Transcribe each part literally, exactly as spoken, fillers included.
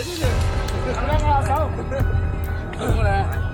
謝謝，大家握手，過嚟。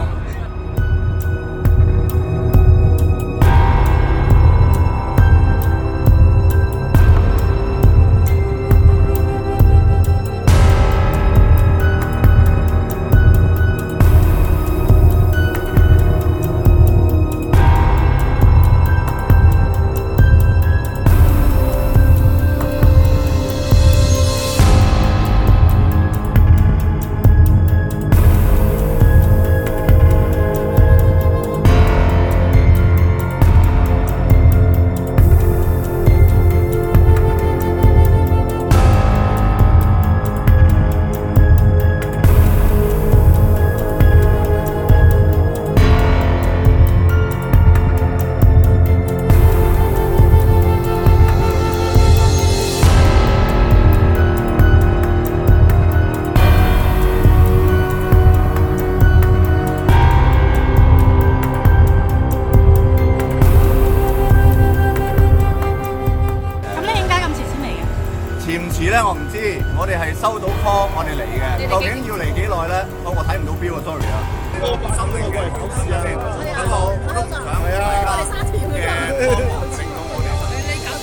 我哋係收到 call， 我哋嚟嘅，究竟要嚟幾耐咧？我我睇唔到表啊 ，sorry 啊。心裏嘅搞事啊！一路我都唔想係啊，我哋沙田嘅幫忙令到我哋。你搞。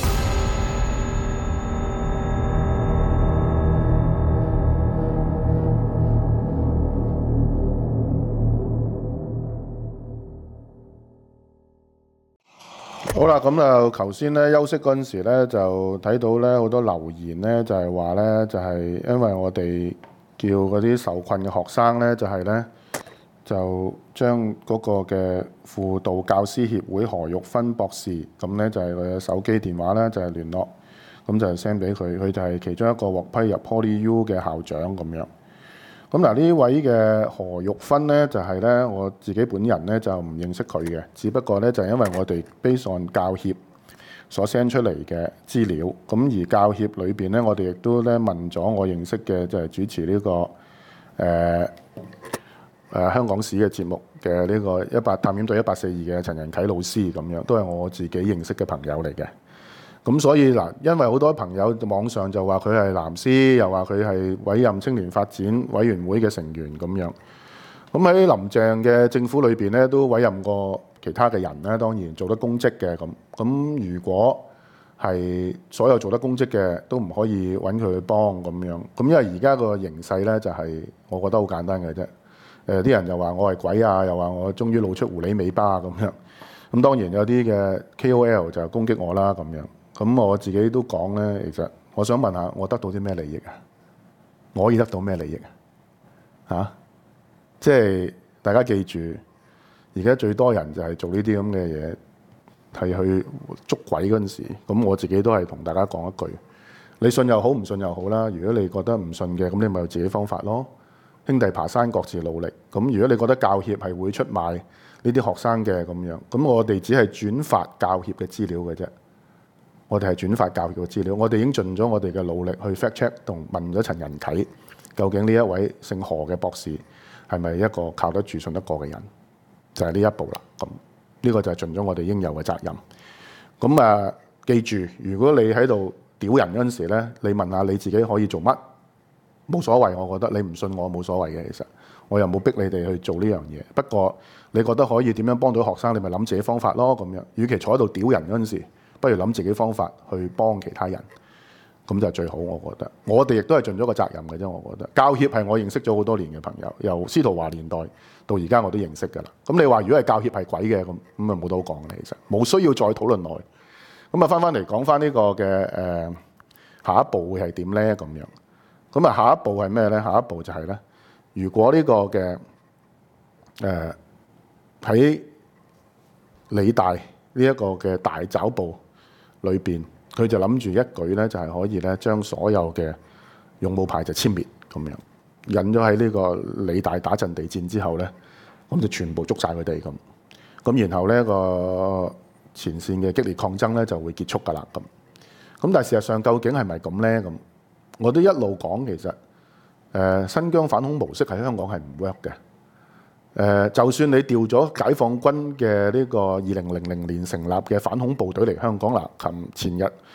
好啦，咁就頭先咧休息嗰陣時咧，就睇到咧好多留言咧，就係話咧，就係因為我哋叫嗰啲受困嘅學生咧，就係咧就將嗰個嘅輔導教師協會何玉芬博士，咁咧就係佢嘅手機電話咧，就係聯絡，咁就 send 俾佢，佢就係其中一個獲批入 PolyU 嘅校長咁樣。咁嗱呢位嘅何玉芬咧，就係咧我自己本人咧就唔認識佢嘅，只不過咧就係因為我哋 based on教協所 send 出嚟嘅資料，咁而教協裏邊咧，我哋亦都咧問咗我認識嘅就係主持呢、這個誒誒、呃呃、香港史嘅節目嘅呢個一八探險隊一八四二嘅陳仁啟老師咁樣，都係我自己認識嘅朋友嚟嘅。咁所以嗱，因為好多朋友網上就話佢係藍絲，又話佢係委任青年發展委員會嘅成員咁樣。咁喺林鄭嘅政府裏邊咧，都委任過其他嘅人咧，當然做得公職嘅咁。咁如果係所有做得公職嘅，都唔可以揾佢去幫咁樣。咁因為而家個形勢咧，就係我覺得好簡單嘅啫。誒啲人又話我係鬼啊，又話我終於露出狐狸尾巴咁樣。咁當然有啲嘅 K O L 就攻擊我啦咁樣。咁我自己都講咧，其實我想問下，我得到啲咩利益啊？我可以得到咩利益啊？嚇！即係大家記住，而家最多人就係做呢啲咁嘅嘢，係去捉鬼嗰陣時。咁我自己都係同大家講一句：你信又好，唔信又好啦。如果你覺得唔信嘅，咁你咪有自己方法咯。兄弟爬山各自努力。咁如果你覺得教協係會出賣呢啲學生嘅咁樣，咁我哋只係轉發教協嘅資料嘅啫。我哋係轉發教協嘅資料，我哋已經盡咗我哋嘅努力去 fact check 同問咗陳仁啟，究竟呢一位姓何嘅博士係咪一個靠得住、信得過嘅人？就係呢一步啦。咁呢個就係盡咗我哋應有嘅責任。咁啊，記住，如果你喺度屌人嗰陣時咧，你問下你自己可以做乜？冇所謂，我覺得你唔信我冇所謂嘅，其實我又冇逼你哋去做呢樣嘢。不過你覺得可以點樣幫到學生，你咪諗自己方法咯。咁樣，與其坐喺度屌人嗰陣時，不如諗自己方法去幫其他人，咁就最好。我覺得我哋亦都係盡咗個責任嘅啫。我覺得教協係我認識咗好多年嘅朋友，由司徒華年代到而家我都認識㗎啦。咁你話如果係教協係鬼嘅，咁咁啊冇得好講嘅，其實冇需要再討論耐。咁啊翻翻嚟講翻呢個嘅誒、呃、下一步會係點咧？咁樣咁啊下一步係咩咧？下一步就係咧，如果呢個嘅誒喺理大呢一個嘅大抓捕裏邊，佢就諗住一舉咧，就係可以咧將所有嘅勇武派就殲滅咁樣，引咗喺呢個理大打陣地戰之後咧，咁就全部捉晒佢哋咁，咁然後咧個前線嘅激烈抗爭咧就會結束㗎啦咁。咁但係事實上究竟係咪咁咧？咁我都一路講其實誒、呃、新疆反恐模式喺香港係唔 work 嘅。誒、呃，就算你調咗解放軍嘅呢個二零零零年成立嘅反恐部隊嚟香港啦，琴前日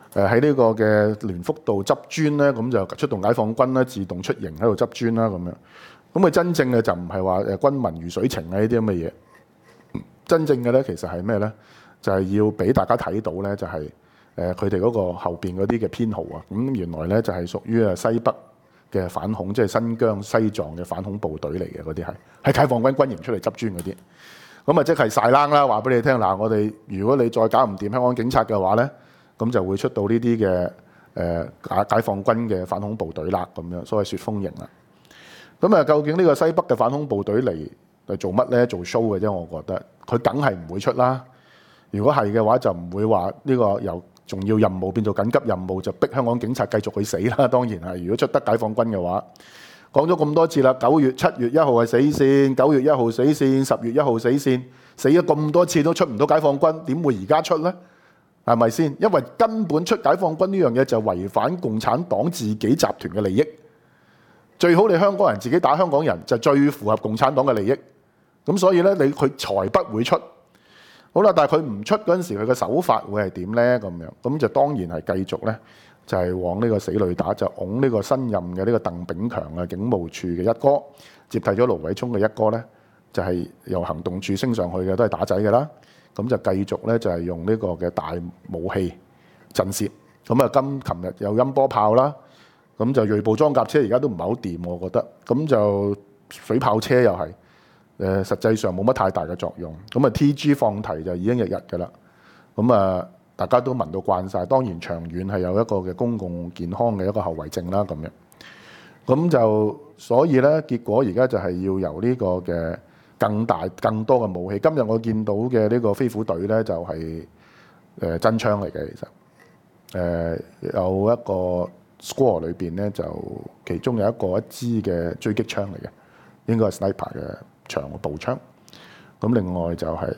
誒喺呢個嘅聯福道執磚咧，咁就出動解放軍咧，自動出營喺度執磚啦咁樣。咁佢真正嘅就唔係話誒軍民如水情啊呢啲咁嘅嘢。真正嘅咧其實係咩咧？就係、是、要俾大家睇到咧，就係誒佢哋嗰個後邊嗰啲嘅編號啊。咁原來咧就係屬於啊西北嘅反恐，即係新疆、西藏嘅反恐部隊嚟嘅嗰啲係，係解放軍軍營出嚟執磚嗰啲。咁啊即係晒冷啦，話俾你聽嗱，我哋如果你再搞唔掂香港警察嘅話咧，咁就會出到呢啲嘅誒解解放軍嘅反恐部隊啦，咁樣所謂雪封營啦。咁啊，究竟呢個西北嘅反恐部隊嚟嚟做乜咧？做 show 嘅啫，我覺得佢梗係唔會出啦。如果係嘅話，就唔會話呢個由重要任務變做緊急任務，就逼香港警察繼續去死啦。當然係，如果出得解放軍嘅話，講咗咁多次啦，九月七月一號係死線，九月一號死線，十月一號死線，死咗咁多次都出唔到解放軍，點會而家出呢？係咪先？因為根本出解放軍呢樣嘢就違反共產黨自己集團嘅利益。最好你香港人自己打香港人，就最符合共產黨嘅利益。咁所以咧，你佢才不會出。好啦，但係佢唔出嗰陣時，佢嘅手法會係點咧？咁樣咁就當然係繼續咧，就係、是、往呢個死裏打，就擁呢個新任嘅呢個鄧炳強嘅警務處嘅一哥，接替咗盧偉聰嘅一哥咧，就係、是、由行動處升上去嘅，都係打仔嘅啦。咁就繼續咧，就係、是、用呢個嘅大武器震懾。咁啊，今琴日有音波炮啦，咁就銳步裝甲車而家都唔係好掂，我覺得。咁就水炮車又係。誒實際上冇乜太大嘅作用，咁啊 T G 放題就已經日日㗎啦，咁啊大家都聞到慣晒，當然長遠係有一個嘅公共健康嘅一個後遺症啦咁樣，咁就所以咧結果而家就係要由呢個嘅更大更多嘅武器。今日我見到嘅呢個飛虎隊咧就係誒真槍嚟嘅，其實誒、呃、有一個 squad 裏邊咧就其中有一個一支嘅狙擊槍嚟嘅，應該係 sniper 嘅。長嘅步槍，咁另外就係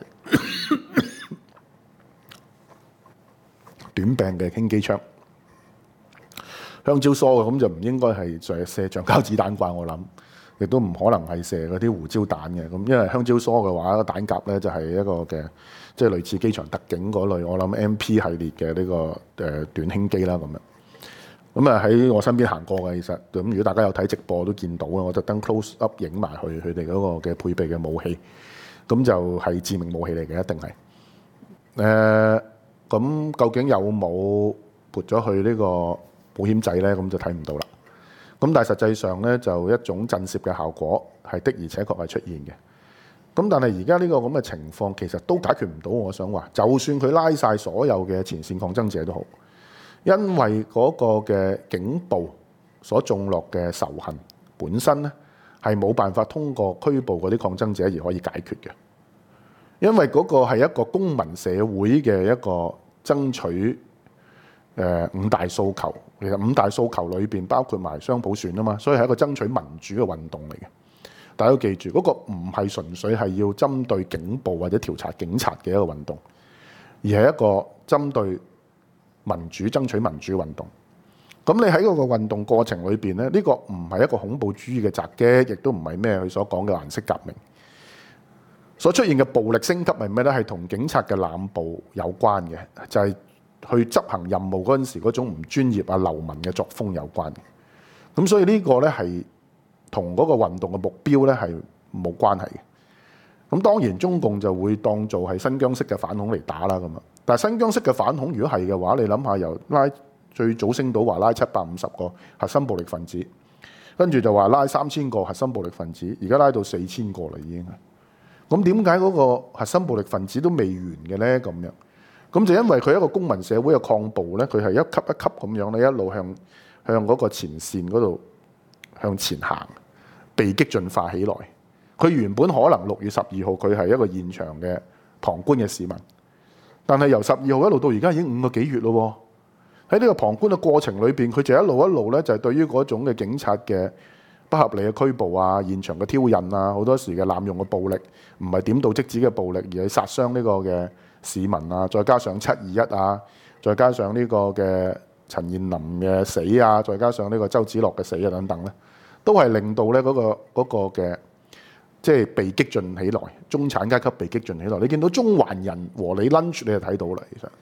短柄嘅輕機槍，香蕉梳嘅，咁就唔應該係射射橡膠子彈啩，我諗，亦都唔可能係射嗰啲胡椒彈嘅，咁因為香蕉梳嘅話，彈夾咧就係一個嘅，即係類似機場特警嗰類，我諗 M P 系列嘅呢個誒短輕機啦咁樣。咁啊喺我身邊行過嘅，其實咁如果大家有睇直播都見到啊，我特登 close up 影埋去佢哋嗰個嘅配備嘅武器，咁就係致命武器嚟嘅，一定係。誒、呃，咁究竟有冇撥咗去呢個保險掣咧？咁就睇唔到啦。咁但係實際上咧，就一種震懾嘅效果係的而且確係出現嘅。咁但係而家呢個咁嘅情況其實都解決唔到，我想話，就算佢拉晒所有嘅前線抗爭者都好。因為嗰個嘅警暴所種落嘅仇恨本身咧，係冇辦法通過拘捕嗰啲抗爭者而可以解決嘅。因為嗰個係一個公民社會嘅一個爭取誒五大訴求，其實五大訴求裏邊包括埋雙普選啊嘛，所以係一個爭取民主嘅運動嚟嘅。大家都記住，嗰個唔係純粹係要針對警暴或者調查警察嘅一個運動，而係一個針對民主爭取民主運動。咁你喺嗰個運動過程裏邊咧，呢個唔係一個恐怖主義嘅襲擊，亦都唔係咩佢所講嘅顏色革命。所出現嘅暴力升級係咩咧？係同警察嘅濫捕有關嘅，就係去執行任務嗰陣時嗰種唔專業啊、流氓嘅作風有關嘅。咁所以呢個咧係同嗰個運動嘅目標咧係冇關係嘅。咁當然中共就會當做係新疆式嘅反恐嚟打啦咁啊。但係新疆式嘅反恐，如果係嘅話，你諗下由拉最早升到話拉七百五十個核心暴力分子，跟住就話拉三千個核心暴力分子，而家拉到四千個啦已經。咁點解嗰個核心暴力分子都未完嘅咧？咁樣咁就因為佢一個公民社會嘅抗暴咧，佢係一級一級咁樣咧，一路向向嗰個前線嗰度向前行，被激進化起來。佢原本可能六月十二號佢係一個現場嘅旁觀嘅市民。但係由十二號一路到而家已經五個幾月咯，喺呢個旁觀嘅過程裏邊，佢就一路一路咧就係對於嗰種嘅警察嘅不合理嘅拘捕啊、現場嘅挑釁啊、好多時嘅濫用嘅暴力，唔係點到即止嘅暴力，而係殺傷呢個嘅市民啊，再加上七二一啊，再加上呢個嘅陳彥霖嘅死啊，再加上呢個周梓樂嘅死啊等等咧，都係令到咧嗰個嗰個嘅。即係被激進起來，中產階級被激進起來。你見到中環人和你 lunch 你就睇到啦。其實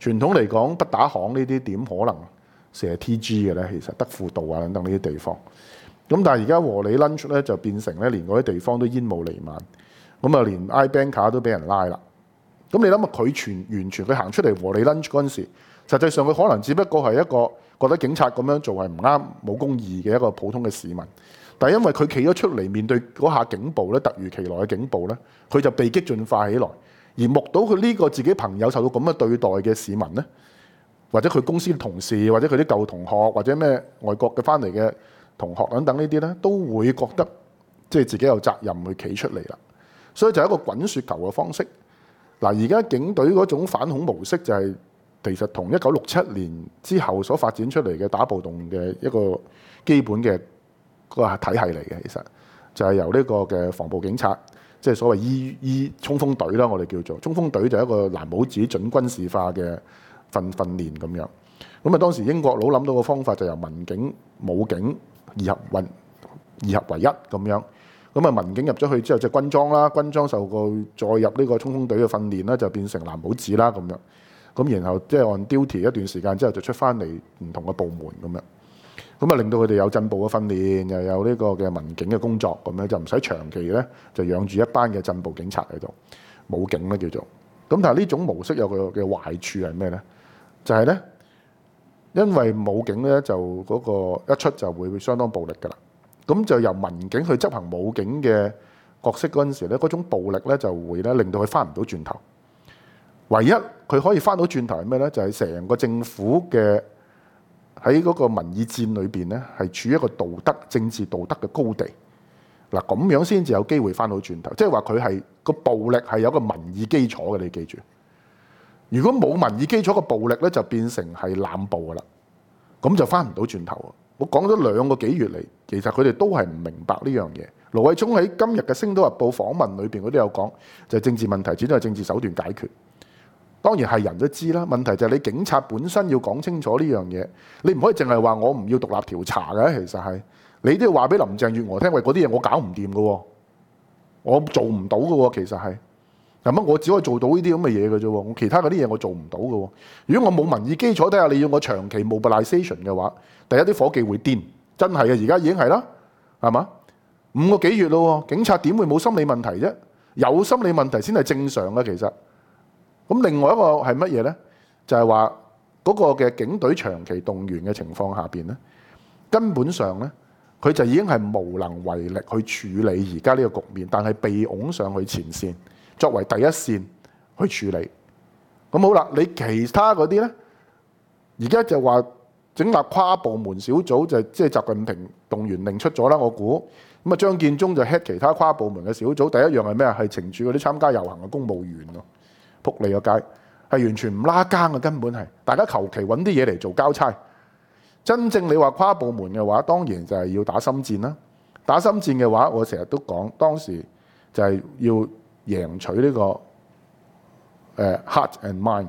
傳統嚟講，不打行呢啲點可能射 T G 嘅咧？其實德輔道啊等等呢啲地方。咁但係而家和理 lunch 咧就變成咧，連嗰啲地方都煙霧瀰漫，咁啊連 iBank 卡都俾人拉啦。咁你諗下佢全完全佢行出嚟和理 lunch 嗰陣時，實際上佢可能只不過係一個覺得警察咁樣做係唔啱、冇公義嘅一個普通嘅市民。但係因為佢企咗出嚟面對嗰下警暴咧，突如其來嘅警暴咧，佢就被激進化起來，而目睹佢呢個自己朋友受到咁嘅對待嘅市民咧，或者佢公司同事，或者佢啲舊同學，或者咩外國嘅翻嚟嘅同學等等呢啲咧，都會覺得即係自己有責任去企出嚟啦。所以就係一個滾雪球嘅方式。嗱，而家警隊嗰種反恐模式就係其實同一九六七年之後所發展出嚟嘅打暴動嘅一個基本嘅個體系嚟嘅。其實就係由呢個嘅防暴警察，即係所謂依依衝鋒隊啦，我哋叫做衝鋒隊，就係一個藍帽子準軍事化嘅訓訓練咁樣。咁啊，當時英國佬諗到個方法就由民警、武警二合運二合為一咁樣。咁啊，民警入咗去之後，即係軍裝啦，軍裝受過再入呢個衝鋒隊嘅訓練啦，就變成藍帽子啦咁樣。咁然後即係按 duty 一段時間之後，就出翻嚟唔同嘅部門咁樣。咁啊，令到佢哋有進步嘅訓練，又有呢個嘅民警嘅工作咁樣，就唔使長期咧就養住一班嘅進步警察喺度，武警咧叫做。咁但係呢種模式有個嘅壞處係咩咧？就係咧，因為武警咧就嗰個一出就會相當暴力㗎啦。咁就由民警去執行武警嘅角色嗰陣時咧，嗰種暴力咧就會咧令到佢翻唔到轉頭。唯一佢可以翻到轉頭係咩咧？就係成個政府嘅喺嗰個民意戰裏邊咧，係處於一個道德、政治道德嘅高地。嗱，咁樣先至有機會翻到轉頭。即係話佢係個暴力係有個民意基礎嘅，你記住。如果冇民意基礎嘅暴力咧，就變成係濫暴噶啦，咁就翻唔到轉頭。我講咗兩個幾月嚟，其實佢哋都係唔明白呢樣嘢。盧偉聰喺今日嘅《星島日報》訪問裏邊，佢都有講，就係政治問題只都係政治手段解決。當然係人都知啦，問題就係你警察本身要講清楚呢樣嘢，你唔可以淨係話我唔要獨立調查嘅。其實係你都要話俾林鄭月娥聽，喂，嗰啲嘢我搞唔掂嘅喎，我做唔到嘅喎。其實係咁啊，我只可以做到呢啲咁嘅嘢嘅啫喎，我其他嗰啲嘢我做唔到嘅喎。如果我冇民意基礎底下，你要我長期 mobilization 嘅話，第一啲伙計會癲，真係嘅，而家已經係啦，係嘛？五個幾月咯，警察點會冇心理問題啫？有心理問題先係正常嘅，其實。咁另外一個係乜嘢咧？就係話嗰個嘅警隊長期動員嘅情況下邊咧，根本上咧佢就已經係無能為力去處理而家呢個局面，但係被擁上去前線，作為第一線去處理。咁好啦，你其他嗰啲咧，而家就話整立跨部門小組，就即係習近平動員令出咗啦，我估。咁啊，張建宗就 head 其他跨部門嘅小組，第一樣係咩啊？係懲處嗰啲參加遊行嘅公務員咯。仆你個街，係完全唔拉更嘅，根本係大家求其揾啲嘢嚟做交差。真正你話跨部門嘅話，當然就係要打心戰啦。打心戰嘅話，我成日都講，當時就係要贏取呢、這個誒、呃、heart and mind，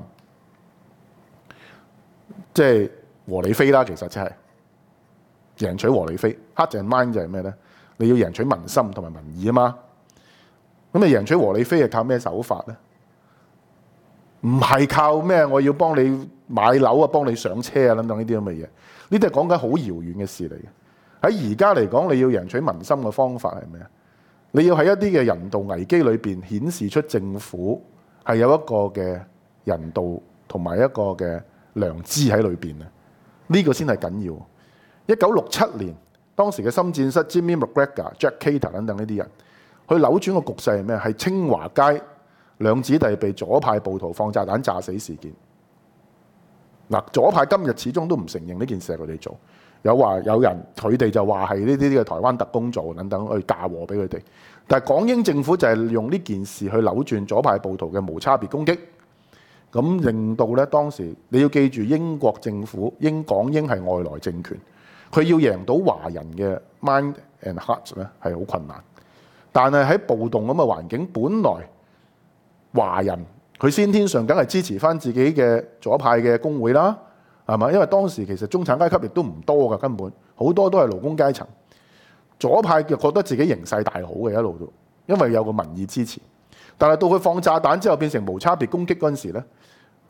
即係和理非啦。其實即係贏取和理非 heart and mind 就係咩咧？你要贏取民心同埋民意啊嘛。咁你贏取和理非係靠咩手法咧？唔係靠咩？我要幫你買樓啊，幫你上車啊，等等呢啲咁嘅嘢。呢啲係講緊好遙遠嘅事嚟嘅。喺而家嚟講，你要贏取民心嘅方法係咩啊？你要喺一啲嘅人道危機裏邊顯示出政府係有一個嘅人道同埋一個嘅良知喺裏邊啊！呢個先係緊要。一九六七年，當時嘅心戰室 Jimmy McGregor、Jack Cater 等等呢啲人，去扭轉個局勢係咩？係清華街兩子弟被左派暴徒放炸彈炸死事件。嗱，左派今日始終都唔承認呢件事係佢哋做，有話有人佢哋就話係呢啲嘅台灣特工做等等去嫁禍俾佢哋。但係港英政府就係用呢件事去扭轉左派暴徒嘅無差別攻擊，咁令到咧當時你要記住，英國政府英港英係外來政權，佢要贏到華人嘅 mind and heart 咧係好困難。但係喺暴動咁嘅環境，本來華人佢先天上梗係支持翻自己嘅左派嘅工會啦，係嘛？因為當時其實中產階級亦都唔多㗎，根本好多都係勞工階層。左派就覺得自己形勢大好嘅一路都，因為有個民意支持。但係到佢放炸彈之後變成無差別攻擊嗰陣時咧，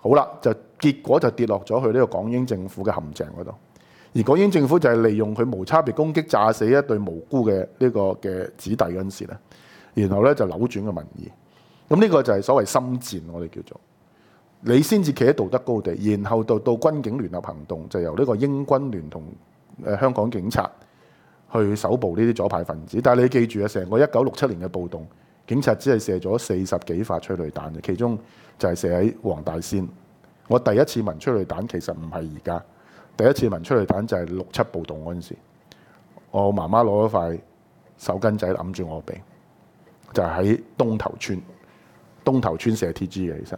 好啦，就結果就跌落咗去呢個港英政府嘅陷阱嗰度。而港英政府就係利用佢無差別攻擊炸死一對無辜嘅呢個嘅子弟嗰陣時咧，然後咧就扭轉個民意。咁呢個就係所謂心戰，我哋叫做你先至企喺道德高地，然後到到軍警聯合行動，就由呢個英軍聯同誒香港警察去搜捕呢啲左派分子。但係你記住啊，成個一九六七年嘅暴動，警察只係射咗四十幾發催淚彈嘅，其中就係射喺黃大仙。我第一次聞催淚彈其實唔係而家。第一次聞催淚彈就係六七暴動嗰陣時，我媽媽攞咗塊手巾仔揞住我鼻，就係、是、喺東頭村，東頭村射 T G 嘅，其實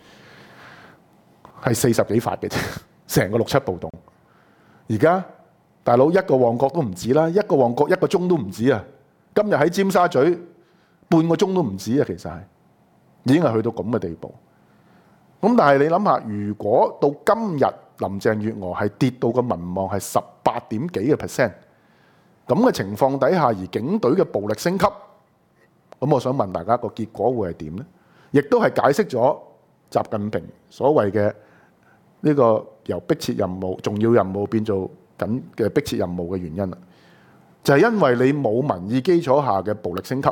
係四十幾發嘅啫，成個六七暴動。而家大佬一個旺角都唔止啦，一個旺角一個鐘都唔止啊！今日喺尖沙咀半個鐘都唔止啊，其實係已經係去到咁嘅地步。咁但係你諗下，如果到今日林鄭月娥係跌到個民望係十八點幾嘅 percent， 咁嘅情況底下，而警隊嘅暴力升級，咁我想問大家個結果會係點呢？亦都係解釋咗習近平所謂嘅呢個由迫切任務、重要任務變做緊嘅迫切任務嘅原因啦，就係因為你冇民意基礎下嘅暴力升級，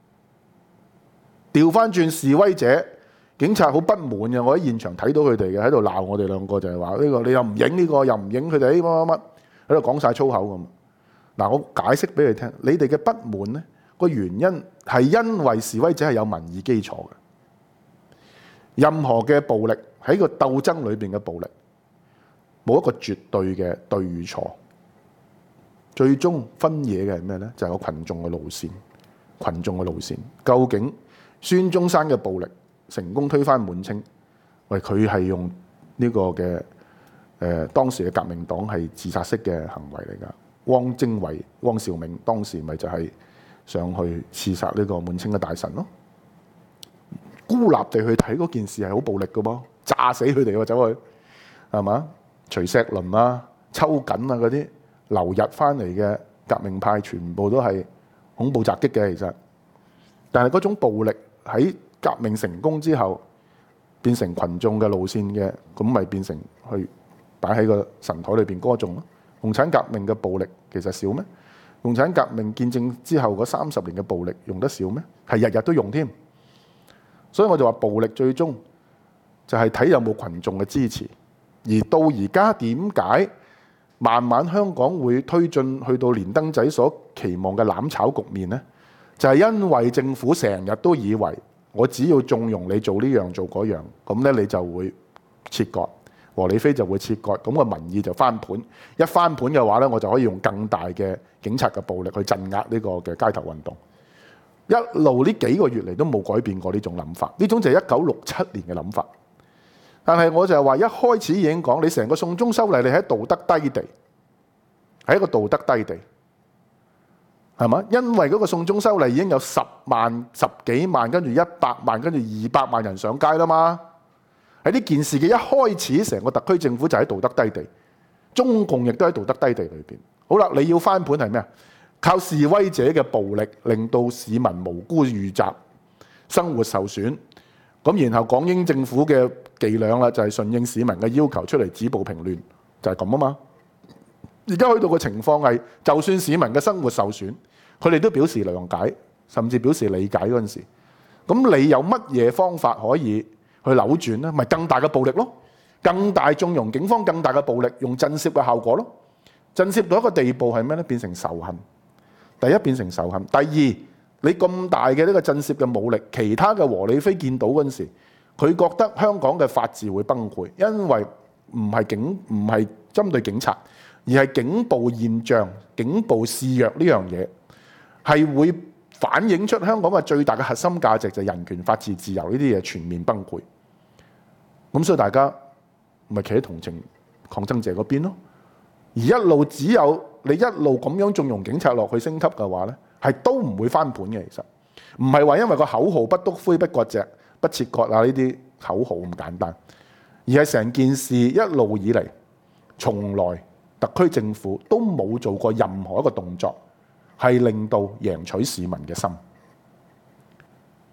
調翻轉示威者。警察好不滿嘅，我喺現場睇到佢哋嘅喺度鬧我哋兩個，就係話呢個你又唔影呢個，又唔影佢哋乜乜乜，喺度講晒粗口咁。嗱，我解釋俾你聽，你哋嘅不滿呢個原因係因為示威者係有民意基礎嘅。任何嘅暴力喺個鬥爭裏邊嘅暴力，冇一個絕對嘅對與錯，最終分野嘅係咩呢？就係個群眾嘅路線，群眾嘅路線。究竟孫中山嘅暴力成功推翻滿清，喂，佢係用呢個嘅誒、呃、當時嘅革命黨係自殺式嘅行為嚟㗎。汪精衛、汪兆銘當時咪就係上去刺殺呢個滿清嘅大臣咯。孤立地去睇嗰件事係好暴力㗎噃，炸死佢哋喎，走去係嘛？徐錫麟啊、秋瑾啊嗰啲留日翻嚟嘅革命派，全部都係恐怖襲擊嘅，其實。但係嗰種暴力喺革命成功之後變成群眾嘅路線嘅，咁咪變成去擺喺個神台裏邊歌頌咯。共產革命嘅暴力其實少咩？共產革命建政之後嗰三十年嘅暴力用得少咩？係日日都用添。所以我就話暴力最終就係睇有冇群眾嘅支持。而到而家點解慢慢香港會推進去到連登仔所期望嘅攬炒局面呢？就係因為政府成日都以為我只要縱容你做呢樣做嗰樣，咁咧你就會切割，和理非就會切割，咁個民意就翻盤。一翻盤嘅話咧，我就可以用更大嘅警察嘅暴力去鎮壓呢個嘅街頭運動。一路呢幾個月嚟都冇改變過呢種諗法，呢種就係一九六七年嘅諗法。但係我就係話一開始已經講，你成個送中修例，你喺道德低地，係一個道德低地。係嘛？因為嗰個送中修例已經有十萬、十幾萬，跟住一百萬，跟住二百萬人上街啦嘛。喺呢件事嘅一開始，成個特區政府就喺道德低地，中共亦都喺道德低地裏邊。好啦，你要翻盤係咩啊？靠示威者嘅暴力，令到市民無辜遇襲，生活受損。咁然後港英政府嘅伎倆啦，就係順應市民嘅要求出嚟止暴平亂，就係咁啊嘛。而家去到嘅情況係，就算市民嘅生活受損，佢哋都表示諒解，甚至表示理解嗰陣時，咁你有乜嘢方法可以去扭轉呢？咪更大嘅暴力咯，更大縱容警方更大嘅暴力，用震懾嘅效果咯。震懾到一個地步係咩呢？變成仇恨。第一變成仇恨，第二你咁大嘅呢個震懾嘅武力，其他嘅和理非見到嗰陣時，佢覺得香港嘅法治會崩潰，因為唔係警唔係針對警察。而係警暴現象、警暴肆虐呢樣嘢，係會反映出香港嘅最大嘅核心價值就係人權、法治、自由呢啲嘢全面崩潰。咁所以大家咪企喺同情抗爭者嗰邊咯。而一路只有你一路咁樣縱容警察落去升級嘅話呢，係都唔會翻盤嘅。其實唔係話因為個口號不篤灰、不割席、不切割啊呢啲口號咁簡單，而係成件事一路以嚟從來特區政府都冇做過任何一個動作，係令到贏取市民嘅心，係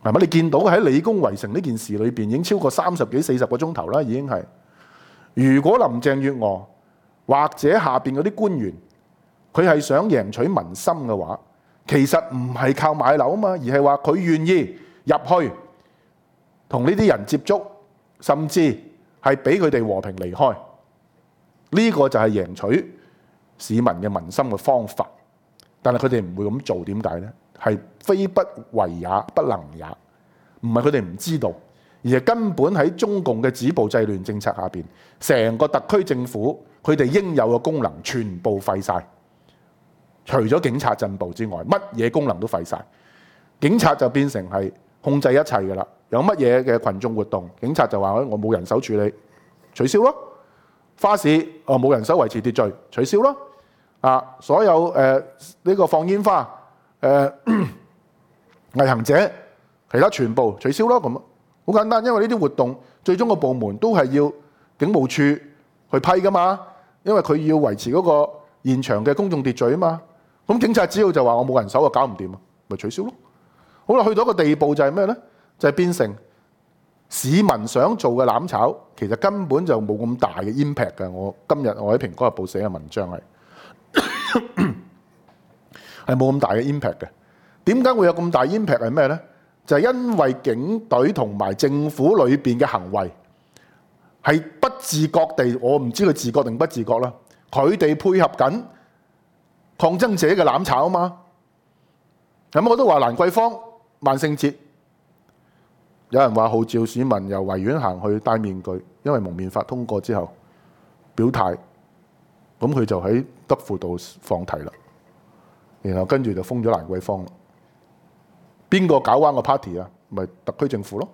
係咪？你見到喺理工圍城呢件事裏邊已經超過三十幾四十個鐘頭啦，已經係。如果林鄭月娥或者下邊嗰啲官員，佢係想贏取民心嘅話，其實唔係靠買樓啊嘛，而係話佢願意入去同呢啲人接觸，甚至係俾佢哋和平離開。呢個就係贏取市民嘅民心嘅方法。但係佢哋唔會咁做，點解呢？係非不為也，不能也。唔係佢哋唔知道，而係根本喺中共嘅止暴制亂政策下邊，成個特區政府佢哋應有嘅功能全部廢晒。除咗警察鎮暴之外，乜嘢功能都廢晒。警察就變成係控制一切㗎啦。有乜嘢嘅群眾活動，警察就話我冇人手處理，取消咯。花市哦冇人手維持秩序，取消咯。啊，所有誒呢、呃這個放煙花誒毅行者，其他全部取消咯。咁好簡單，因為呢啲活動最終個部門都係要警務處去批噶嘛，因為佢要維持嗰個現場嘅公眾秩序啊嘛。咁警察只要就話我冇人手啊，搞唔掂啊，咪取消咯。好啦，去到一個地步就係咩咧？就係、是、變成市民想做嘅攬炒，其實根本就冇咁大嘅 impact 㗎。我今日我喺《蘋果日報》寫嘅文章係。係冇咁大嘅 impact 嘅。點解會有咁大 impact 係咩呢？就係、是、因為警隊同埋政府裏邊嘅行為係不自覺地，我唔知佢自覺定不自覺啦。佢哋配合緊抗爭者嘅攬炒啊嘛。咁我都話蘭桂坊萬聖節，有人話號召市民由維園行去戴面具，因為蒙面法通過之後表態。咁佢就喺德輔道放題啦，然後跟住就封咗蘭桂坊啦。邊個搞彎個 party 啊？咪特區政府咯。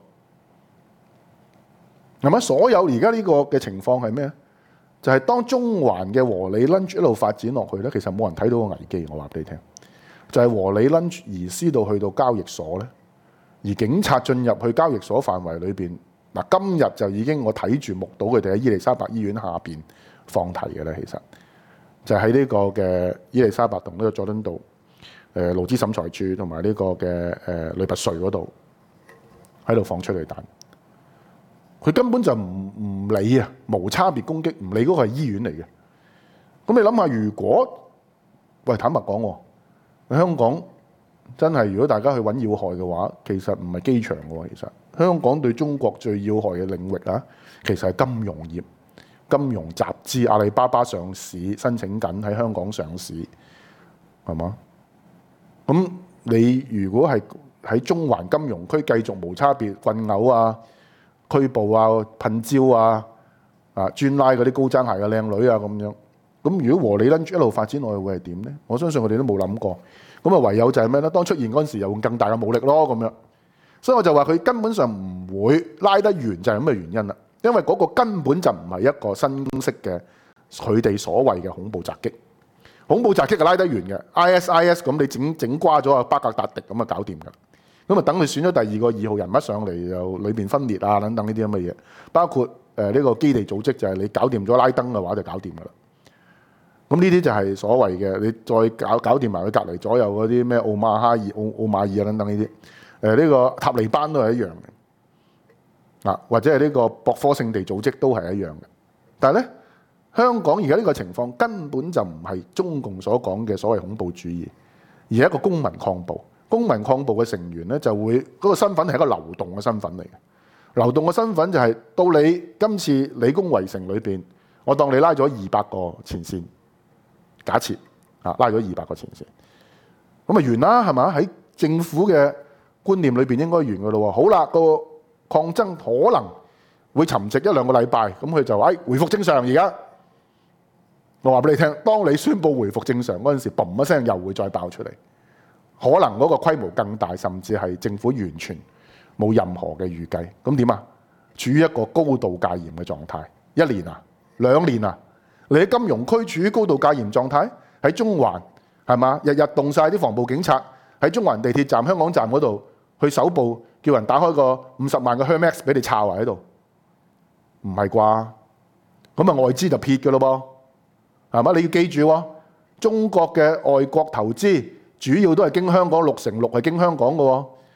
係咪？所有而家呢個嘅情況係咩？就係、是、當中環嘅和理 lunch 一路發展落去咧，其實冇人睇到個危機。我話俾你聽，就係、是、和理 lunch 移師到去到交易所咧，而警察進入去交易所範圍裏邊嗱，今日就已經我睇住目睹佢哋喺伊利沙伯醫院下邊放題嘅咧，其實就喺呢個嘅伊利沙伯同呢個佐敦道誒勞資審裁處同埋呢個嘅誒女拔萃嗰度喺度放催淚彈。佢根本就唔唔理啊，無差別攻擊，唔理嗰個係醫院嚟嘅。咁你諗下，如果喂坦白講喎，香港真係如果大家去揾要害嘅話，其實唔係機場喎，其實香港對中國最要害嘅領域啊，其實係金融業。金融集資，阿里巴巴上市，申請緊喺香港上市，係嘛？咁你如果係喺中環金融區繼續無差別困毆啊、拘捕啊、噴蕉啊、啊專拉嗰啲高踭鞋嘅靚女啊咁樣，咁如果和理 lunch 一路發展落去會係點咧？我相信我哋都冇諗過。咁啊唯有就係咩咧？當出現嗰陣時，又用更大嘅武力咯咁樣。所以我就話佢根本上唔會拉得完，就係咁嘅原因啦。因為嗰個根本就唔係一個新式嘅佢哋所謂嘅恐怖襲擊，恐怖襲擊係拉得完嘅 I S I S 咁你整整瓜咗阿巴格達迪咁啊搞掂㗎，咁啊等佢選咗第二個二號人物上嚟又裏邊分裂啊等等呢啲咁嘅嘢，包括誒呢個基地組織就係你搞掂咗拉登嘅話就搞掂㗎啦。咁呢啲就係所謂嘅你再搞搞掂埋佢隔離左右嗰啲咩奧馬哈爾、奧奧馬爾啊等等呢啲誒呢個塔利班都係一樣嘅。嗱，或者係呢個博科聖地組織都係一樣嘅，但係咧香港而家呢個情況根本就唔係中共所講嘅所謂恐怖主義，而係一個公民抗暴。公民抗暴嘅成員咧就會嗰、嗰個身份係一個流動嘅身份嚟嘅。流動嘅身份就係、是、到你今次理工圍城裏邊，我當你拉咗二百個前線，假設啊拉咗二百個前線，咁啊完啦係嘛？喺政府嘅觀念裏邊應該完㗎咯喎。好啦，個抗爭可能會沉寂一兩個禮拜，咁佢就話：哎，回復正常。而家我話俾你聽，當你宣佈回復正常嗰陣時，嘣一聲又會再爆出嚟，可能嗰個規模更大，甚至係政府完全冇任何嘅預計。咁點啊？處於一個高度戒嚴嘅狀態，一年啊，兩年啊，你喺金融區處於高度戒嚴狀態，喺中環係嘛？日日動晒啲防暴警察喺中環地鐵站、香港站嗰度去搜捕。叫人打開個五十萬嘅 Hermes 俾你抄喺度，唔係啩？咁啊外資就撇嘅咯噃，係嘛？你要記住喎，中國嘅外國投資主要都係經香港，六成六係經香港嘅喎。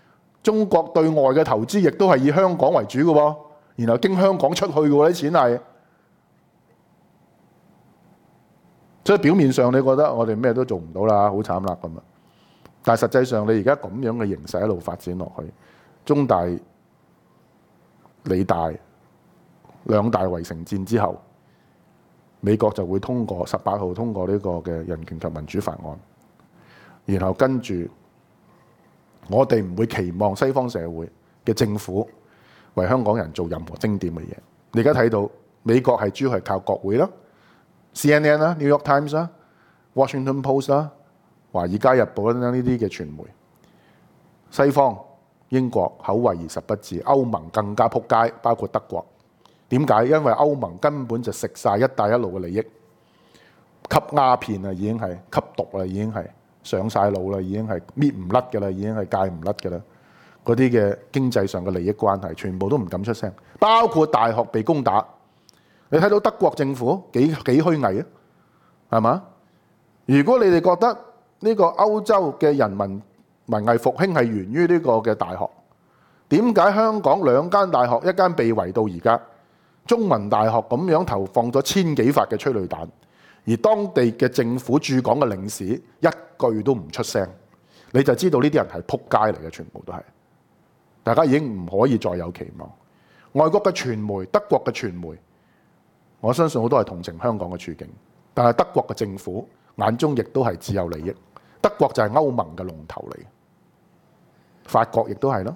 中國對外嘅投資亦都係以香港為主嘅喎，然後經香港出去嘅喎啲錢係。所以表面上你覺得我哋咩都做唔到啦，好慘啦咁啊！但係實際上你而家咁樣嘅形勢一路發展落去，中大、理大兩大圍城戰之後，美國就會通過十八號通過呢個嘅人權及民主法案，然後跟住我哋唔會期望西方社會嘅政府為香港人做任何精點嘅嘢。你而家睇到美國係主要係靠國會啦。C N N 啦、New York Times 啦、Washington Post 啦、華爾街日報等等呢啲嘅傳媒，西方英國口惠而實不至，歐盟更加撲街，包括德國。點解？因為歐盟根本就食晒一帶一路嘅利益，吸鴉片啊，已經係吸毒啦，已經係上晒腦啦，已經係搣唔甩嘅啦，已經係戒唔甩嘅啦。嗰啲嘅經濟上嘅利益關係，全部都唔敢出聲，包括大學被攻打。你睇到德國政府幾幾虛偽啊，係嘛？如果你哋覺得呢個歐洲嘅人民文藝復興係源於呢個嘅大學，點解香港兩間大學，一間被圍到而家，中文大學咁樣投放咗千幾發嘅催淚彈，而當地嘅政府駐港嘅領事一句都唔出聲，你就知道呢啲人係撲街嚟嘅，全部都係。大家已經唔可以再有期望。外國嘅傳媒，德國嘅傳媒，我相信好多係同情香港嘅處境，但係德國嘅政府眼中亦都係只有利益。德國就係歐盟嘅龍頭嚟，法國亦都係咯。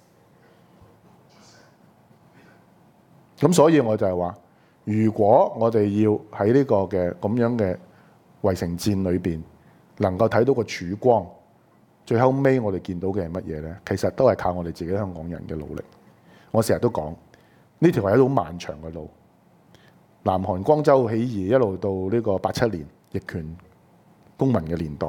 咁所以我就係話，如果我哋要喺呢個嘅咁樣嘅圍城戰裏邊能夠睇到個曙光，最後尾我哋見到嘅係乜嘢呢？其實都係靠我哋自己香港人嘅努力。我成日都講，呢條係一條好漫長嘅路。南韓光州起義一路到呢個八七年逆權公民嘅年代，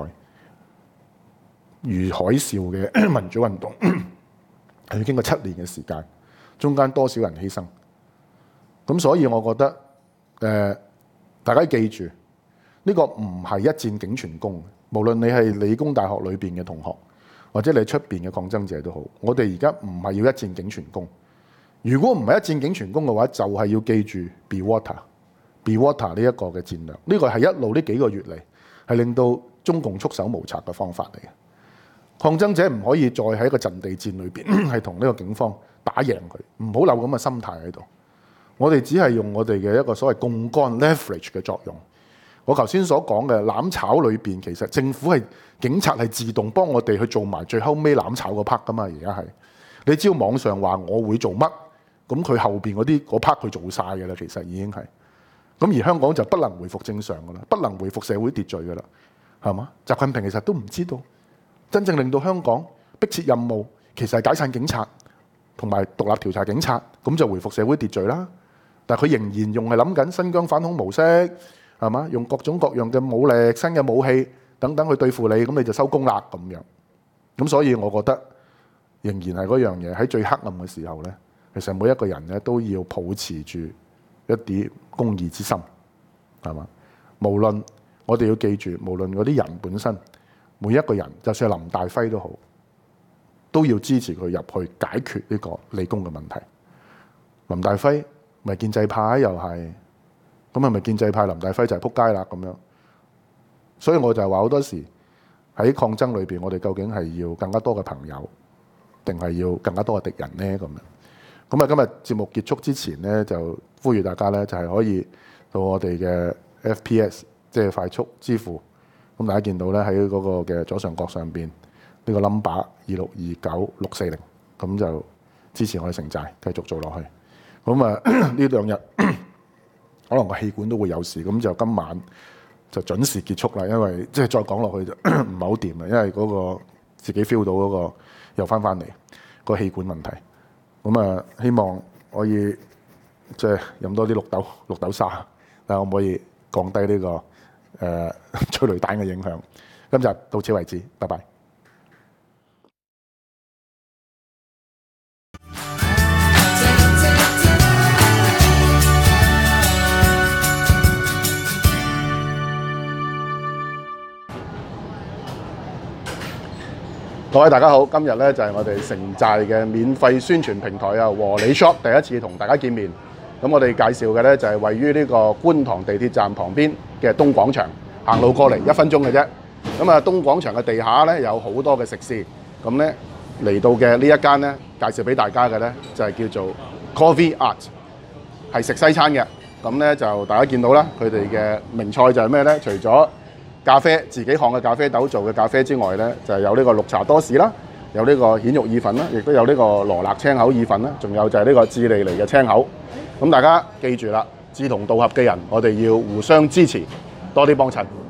如海嘯嘅民主運動，係要經過七年嘅時間，中間多少人犧牲。咁所以我覺得，誒、呃，大家記住，呢、這個唔係一戰竟全功。無論你係理工大學裏邊嘅同學，或者你出邊嘅抗爭者都好，我哋而家唔係要一戰竟全功。如果唔係一戰竟全功嘅話，就係、是、要記住 be water，be water 呢一個嘅戰略。呢、這個係一路呢幾個月嚟係令到中共束手無策嘅方法嚟嘅。抗爭者唔可以再喺一個陣地戰裏邊係同呢個警方打贏佢，唔好留咁嘅心態喺度。我哋只係用我哋嘅一個所謂槓桿 leverage 嘅作用。我頭先所講嘅攬炒裏邊，其實政府係警察係自動幫我哋去做埋最後尾攬炒嗰 part 噶嘛。而家係你只要網上話我會做乜，咁佢後邊嗰啲嗰 part 佢做晒嘅啦。其實已經係咁，而香港就不能回復正常噶啦，不能回復社會秩序噶啦，係嘛？習近平其實都唔知道真正令到香港迫切任務其實係解散警察同埋獨立調查警察，咁就回復社會秩序啦。但係佢仍然用係諗緊新疆反恐模式，係嘛？用各種各樣嘅武力、新嘅武器等等去對付你，咁你就收工啦咁樣。咁所以我覺得仍然係嗰樣嘢，喺最黑暗嘅時候咧，其實每一個人咧都要保持住一啲公義之心，係嘛？無論我哋要記住，無論嗰啲人本身，每一個人，就算係林大輝都好，都要支持佢入去解決呢個理工嘅問題。林大輝咪建制派又係，咁係咪建制派林大輝就係撲街啦咁樣？所以我就係話好多時喺抗爭裏邊，我哋究竟係要更加多嘅朋友，定係要更加多嘅敵人呢？咁樣咁啊！今日節目結束之前呢，就呼籲大家呢，就係可以到我哋嘅 F P S， 即係快速支付。咁大家見到咧喺嗰個嘅左上角上邊呢個 number 二六二九六四零，咁就支持我哋城寨繼續做落去。咁啊呢兩日可能個氣管都會有事，咁就今晚就準時結束啦。因為即係再講落去就唔係好掂啦，因為嗰個自己 feel 到嗰個又翻翻嚟個氣管問題。咁啊希望可以即係飲多啲綠豆綠豆沙，睇下可唔可以降低呢個誒催淚彈嘅影響。今日到此為止，拜拜。 各位大家好，今日咧就係我哋城寨嘅免費宣傳平台啊，和你 shop 第一次同大家見面。咁我哋介紹嘅咧就係位於呢個觀塘地鐵站旁邊嘅東廣場，行路過嚟一分鐘嘅啫。咁啊，東廣場嘅地下咧有好多嘅食肆，咁咧嚟到嘅呢一間咧介紹俾大家嘅咧就係叫做 Coffee Art， 係食西餐嘅。咁咧就大家見到啦，佢哋嘅名菜就係咩咧？除咗咖啡自己烘嘅咖啡豆做嘅咖啡之外咧，就係有呢個綠茶多士啦，有呢個蜆肉意粉啦，亦都有呢個羅勒青口意粉啦，仲有就係呢個智利嚟嘅青口。咁大家記住啦，志同道合嘅人，我哋要互相支持，多啲幫襯。